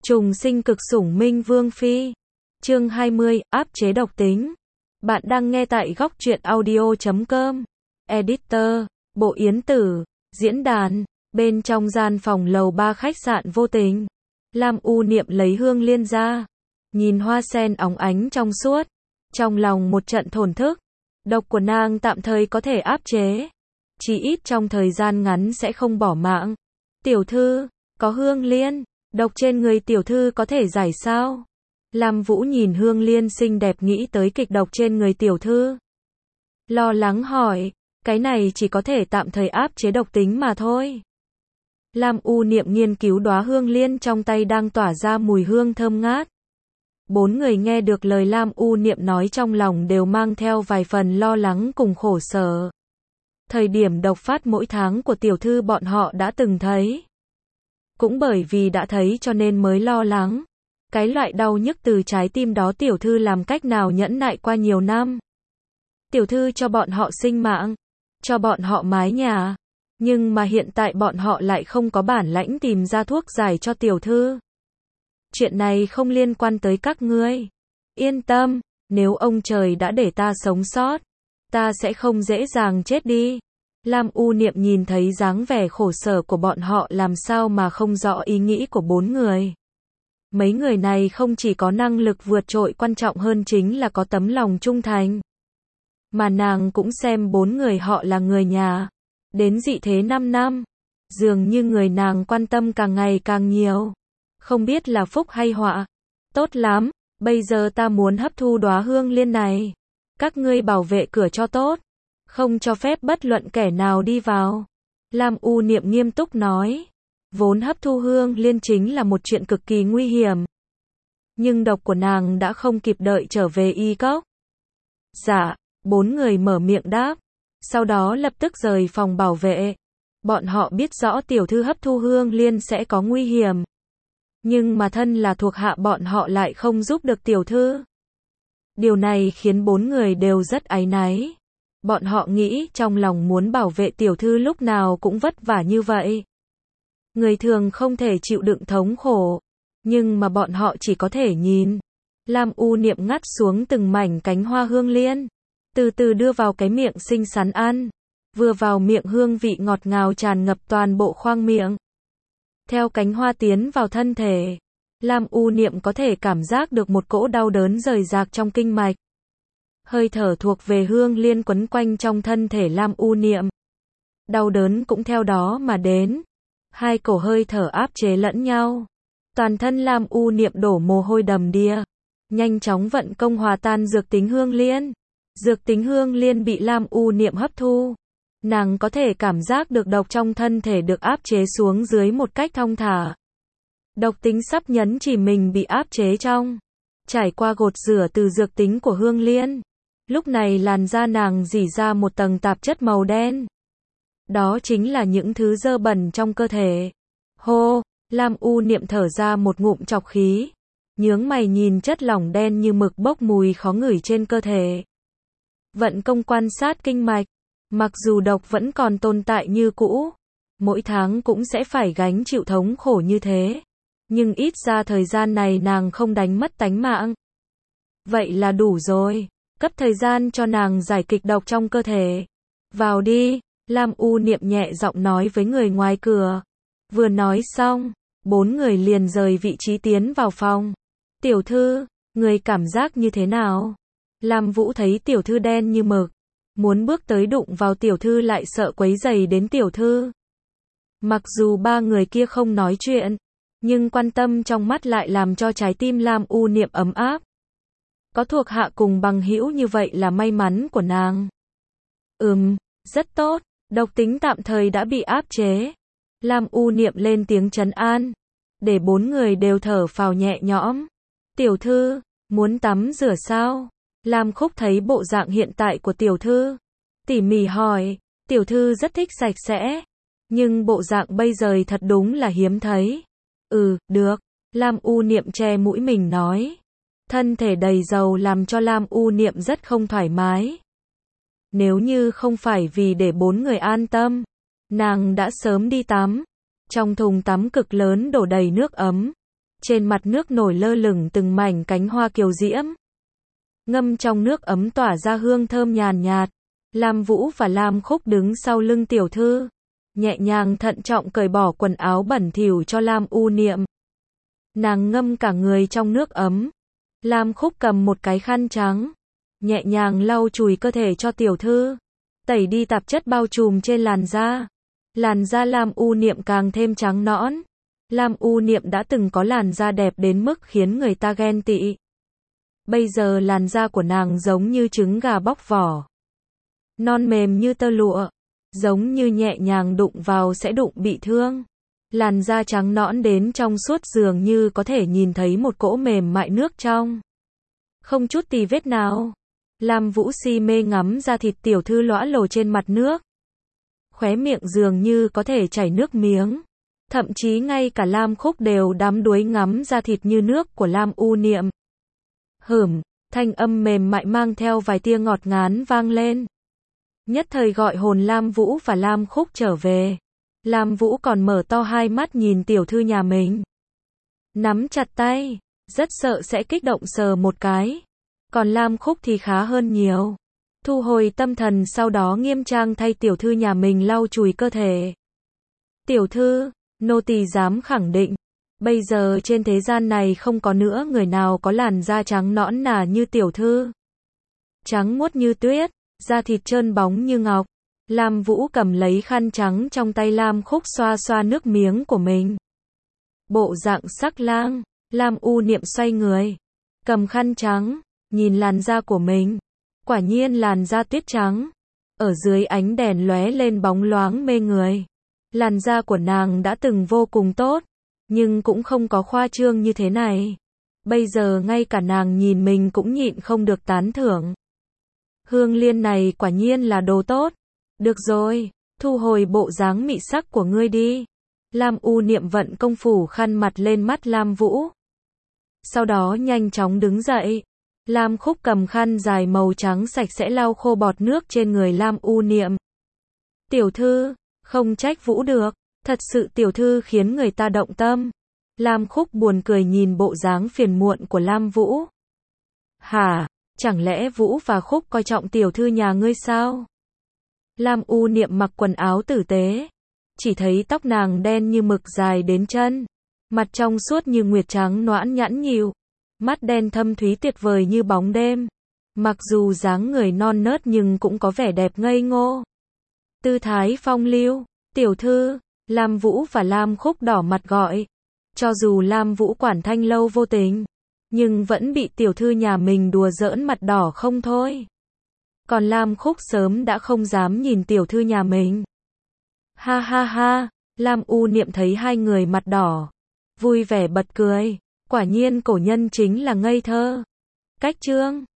Trùng sinh cực sủng minh vương phi. Chương 20, áp chế độc tính. Bạn đang nghe tại góc truyện audio.com. Editor, Bộ Yến Tử, diễn đàn. Bên trong gian phòng lầu 3 khách sạn Vô Tình, Lam U Niệm lấy hương liên ra, nhìn hoa sen óng ánh trong suốt, trong lòng một trận thổn thức. Độc của nàng tạm thời có thể áp chế, chỉ ít trong thời gian ngắn sẽ không bỏ mạng. Tiểu thư, có hương liên, độc trên người tiểu thư có thể giải sao? Lam Vũ nhìn hương liên xinh đẹp nghĩ tới kịch độc trên người tiểu thư, lo lắng hỏi, cái này chỉ có thể tạm thời áp chế độc tính mà thôi. Lam U Niệm nghiên cứu đóa hương liên trong tay đang tỏa ra mùi hương thơm ngát. Bốn người nghe được lời Lam U Niệm nói trong lòng đều mang theo vài phần lo lắng cùng khổ sở. Thời điểm độc phát mỗi tháng của tiểu thư bọn họ đã từng thấy. Cũng bởi vì đã thấy cho nên mới lo lắng. Cái loại đau nhức từ trái tim đó tiểu thư làm cách nào nhẫn nại qua nhiều năm. Tiểu thư cho bọn họ sinh mạng, cho bọn họ mái nhà. Nhưng mà hiện tại bọn họ lại không có bản lãnh tìm ra thuốc giải cho tiểu thư. Chuyện này không liên quan tới các ngươi. Yên tâm, nếu ông trời đã để ta sống sót, ta sẽ không dễ dàng chết đi. Lam U Niệm nhìn thấy dáng vẻ khổ sở của bọn họ làm sao mà không rõ ý nghĩ của bốn người. Mấy người này không chỉ có năng lực vượt trội, quan trọng hơn chính là có tấm lòng trung thành. Mà nàng cũng xem bốn người họ là người nhà. Đến dị thế 5 năm, dường như người nàng quan tâm càng ngày càng nhiều. Không biết là phúc hay họa. Tốt lắm, bây giờ ta muốn hấp thu đóa hương liên này. Các ngươi bảo vệ cửa cho tốt, không cho phép bất luận kẻ nào đi vào. Lam U Niệm nghiêm túc nói. Vốn hấp thu hương liên chính là một chuyện cực kỳ nguy hiểm. Nhưng độc của nàng đã không kịp đợi trở về y cốc. Dạ, bốn người mở miệng đáp. Sau đó lập tức rời phòng bảo vệ. Bọn họ biết rõ tiểu thư hấp thu hương liên sẽ có nguy hiểm. Nhưng mà thân là thuộc hạ bọn họ lại không giúp được tiểu thư. Điều này khiến bốn người đều rất áy náy. Bọn họ nghĩ trong lòng muốn bảo vệ tiểu thư lúc nào cũng vất vả như vậy. Người thường không thể chịu đựng thống khổ. Nhưng mà bọn họ chỉ có thể nhìn. Lam U Niệm ngắt xuống từng mảnh cánh hoa hương liên. Từ từ đưa vào cái miệng xinh xắn ăn. Vừa vào miệng hương vị ngọt ngào tràn ngập toàn bộ khoang miệng. Theo cánh hoa tiến vào thân thể, Lam U Niệm có thể cảm giác được một cỗ đau đớn rời rạc trong kinh mạch. Hơi thở thuộc về hương liên quấn quanh trong thân thể Lam U Niệm. Đau đớn cũng theo đó mà đến. Hai cổ hơi thở áp chế lẫn nhau. Toàn thân Lam U Niệm đổ mồ hôi đầm đìa. Nhanh chóng vận công hòa tan dược tính hương liên. Dược tính hương liên bị Lam U Niệm hấp thu. Nàng có thể cảm giác được độc trong thân thể được áp chế xuống dưới một cách thong thả. Độc tính sắp nhấn chỉ mình bị áp chế trong. Trải qua gột rửa từ dược tính của hương liên. Lúc này làn da nàng rỉ ra một tầng tạp chất màu đen. Đó chính là những thứ dơ bẩn trong cơ thể. Hô, Lam U Niệm thở ra một ngụm trọc khí. Nhướng mày nhìn chất lỏng đen như mực bốc mùi khó ngửi trên cơ thể. Vận công quan sát kinh mạch. Mặc dù độc vẫn còn tồn tại như cũ, mỗi tháng cũng sẽ phải gánh chịu thống khổ như thế. Nhưng ít ra thời gian này nàng không đánh mất tánh mạng. Vậy là đủ rồi. Cấp thời gian cho nàng giải kịch độc trong cơ thể. Vào đi, Lam U Niệm nhẹ giọng nói với người ngoài cửa. Vừa nói xong, bốn người liền rời vị trí tiến vào phòng. Tiểu thư, người cảm giác như thế nào? Lam Vũ thấy tiểu thư đen như mực. Muốn bước tới đụng vào tiểu thư lại sợ quấy rầy đến tiểu thư. Mặc dù ba người kia không nói chuyện, nhưng quan tâm trong mắt lại làm cho trái tim Lam U Niệm ấm áp. Có thuộc hạ cùng bằng hữu như vậy là may mắn của nàng. Rất tốt, độc tính tạm thời đã bị áp chế. Lam U Niệm lên tiếng trấn an, để bốn người đều thở phào nhẹ nhõm. Tiểu thư, muốn tắm rửa sao? Lam Khúc thấy bộ dạng hiện tại của tiểu thư, tỉ mỉ hỏi, tiểu thư rất thích sạch sẽ, nhưng bộ dạng bây giờ thật đúng là hiếm thấy. Được, Lam U Niệm che mũi mình nói. Thân thể đầy dầu làm cho Lam U Niệm rất không thoải mái. Nếu như không phải vì để bốn người an tâm, nàng đã sớm đi tắm. Trong thùng tắm cực lớn đổ đầy nước ấm. Trên mặt nước nổi lơ lửng từng mảnh cánh hoa kiều diễm. Ngâm trong nước ấm tỏa ra hương thơm nhàn nhạt. Lam Vũ và Lam Khúc đứng sau lưng tiểu thư, nhẹ nhàng thận trọng cởi bỏ quần áo bẩn thỉu cho Lam U Niệm. Nàng ngâm cả người trong nước ấm. Lam Khúc cầm một cái khăn trắng, nhẹ nhàng lau chùi cơ thể cho tiểu thư, tẩy đi tạp chất bao trùm trên làn da. Làn da Lam U Niệm càng thêm trắng nõn. Lam U Niệm đã từng có làn da đẹp đến mức khiến người ta ghen tị. Bây giờ làn da của nàng giống như trứng gà bóc vỏ, non mềm như tơ lụa, giống như nhẹ nhàng đụng vào sẽ đụng bị thương. Làn da trắng nõn đến trong suốt dường như có thể nhìn thấy một cỗ mềm mại nước trong, không chút tì vết nào. Lam Vũ si mê ngắm da thịt tiểu thư lõa lồ trên mặt nước. Khóe miệng dường như có thể chảy nước miếng. Thậm chí ngay cả Lam Khúc đều đắm đuối ngắm da thịt như nước của Lam U Niệm. Thanh âm mềm mại mang theo vài tia ngọt ngán vang lên. Nhất thời gọi hồn Lam Vũ và Lam Khúc trở về. Lam Vũ còn mở to hai mắt nhìn tiểu thư nhà mình. Nắm chặt tay, rất sợ sẽ kích động sờ một cái. Còn Lam Khúc thì khá hơn nhiều. Thu hồi tâm thần sau đó nghiêm trang thay tiểu thư nhà mình lau chùi cơ thể. Tiểu thư, nô tỳ dám khẳng định, bây giờ trên thế gian này không có nữa người nào có làn da trắng nõn nà như tiểu thư. Trắng muốt như tuyết, da thịt trơn bóng như ngọc. Lam Vũ cầm lấy khăn trắng trong tay Lam Khúc xoa xoa nước miếng của mình. Bộ dạng sắc lang. Lam U Niệm xoay người, cầm khăn trắng, nhìn làn da của mình. Quả nhiên làn da tuyết trắng, ở dưới ánh đèn lóe lên bóng loáng mê người. Làn da của nàng đã từng vô cùng tốt, nhưng cũng không có khoa trương như thế này. Bây giờ ngay cả nàng nhìn mình cũng nhịn không được tán thưởng. Hương liên này quả nhiên là đồ tốt. Được rồi, thu hồi bộ dáng mị sắc của ngươi đi. Lam U Niệm vận công phủ khăn mặt lên mắt Lam Vũ. Sau đó nhanh chóng đứng dậy. Lam Khúc cầm khăn dài màu trắng sạch sẽ lau khô bọt nước trên người Lam U Niệm. Tiểu thư, không trách Vũ được, thật sự tiểu thư khiến người ta động tâm. Lam Khúc buồn cười nhìn bộ dáng phiền muộn của Lam Vũ. Hả, chẳng lẽ Vũ và Khúc coi trọng tiểu thư nhà ngươi sao? Lam U Niệm mặc quần áo tử tế, chỉ thấy tóc nàng đen như mực dài đến chân, mặt trong suốt như nguyệt trắng nõn nhẵn nhịu, mắt đen thâm thúy tuyệt vời như bóng đêm. Mặc dù dáng người non nớt nhưng cũng có vẻ đẹp ngây ngô. Tư thái phong lưu, tiểu thư, Lam Vũ và Lam Khúc đỏ mặt gọi. Cho dù Lam Vũ quản thanh lâu vô tình, nhưng vẫn bị tiểu thư nhà mình đùa giỡn mặt đỏ không thôi. Còn Lam Khúc sớm đã không dám nhìn tiểu thư nhà mình. Ha ha ha, Lam U Niệm thấy hai người mặt đỏ, vui vẻ bật cười. Quả nhiên cổ nhân chính là ngây thơ. Cách chương